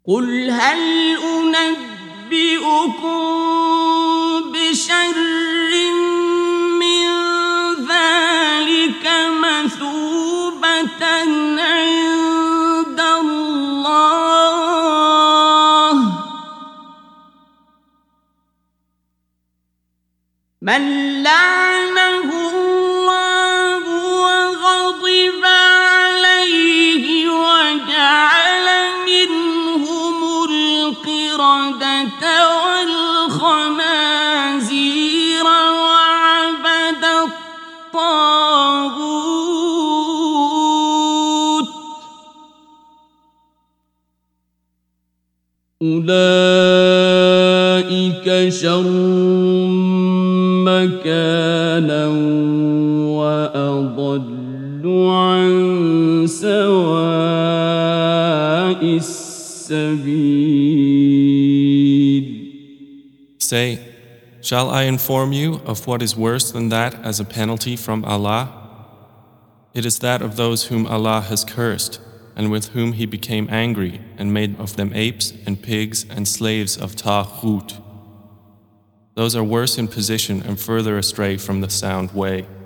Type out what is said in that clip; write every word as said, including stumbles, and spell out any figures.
قل هل أنبئكم بشر من ذلك مثوبة عند الله من لعنه الله وغضب عليه وجعل منهم القردة والخنازير وعبد الطاغوت أولئك شر مكانا وأضل عن سواء السبيل. Say, shall I inform you of what is worse than that as a penalty from Allah? It is that of those whom Allah has cursed, and with whom He became angry, and made of them apes and pigs and slaves of Taghut. Those are worse in position and further astray from the sound way.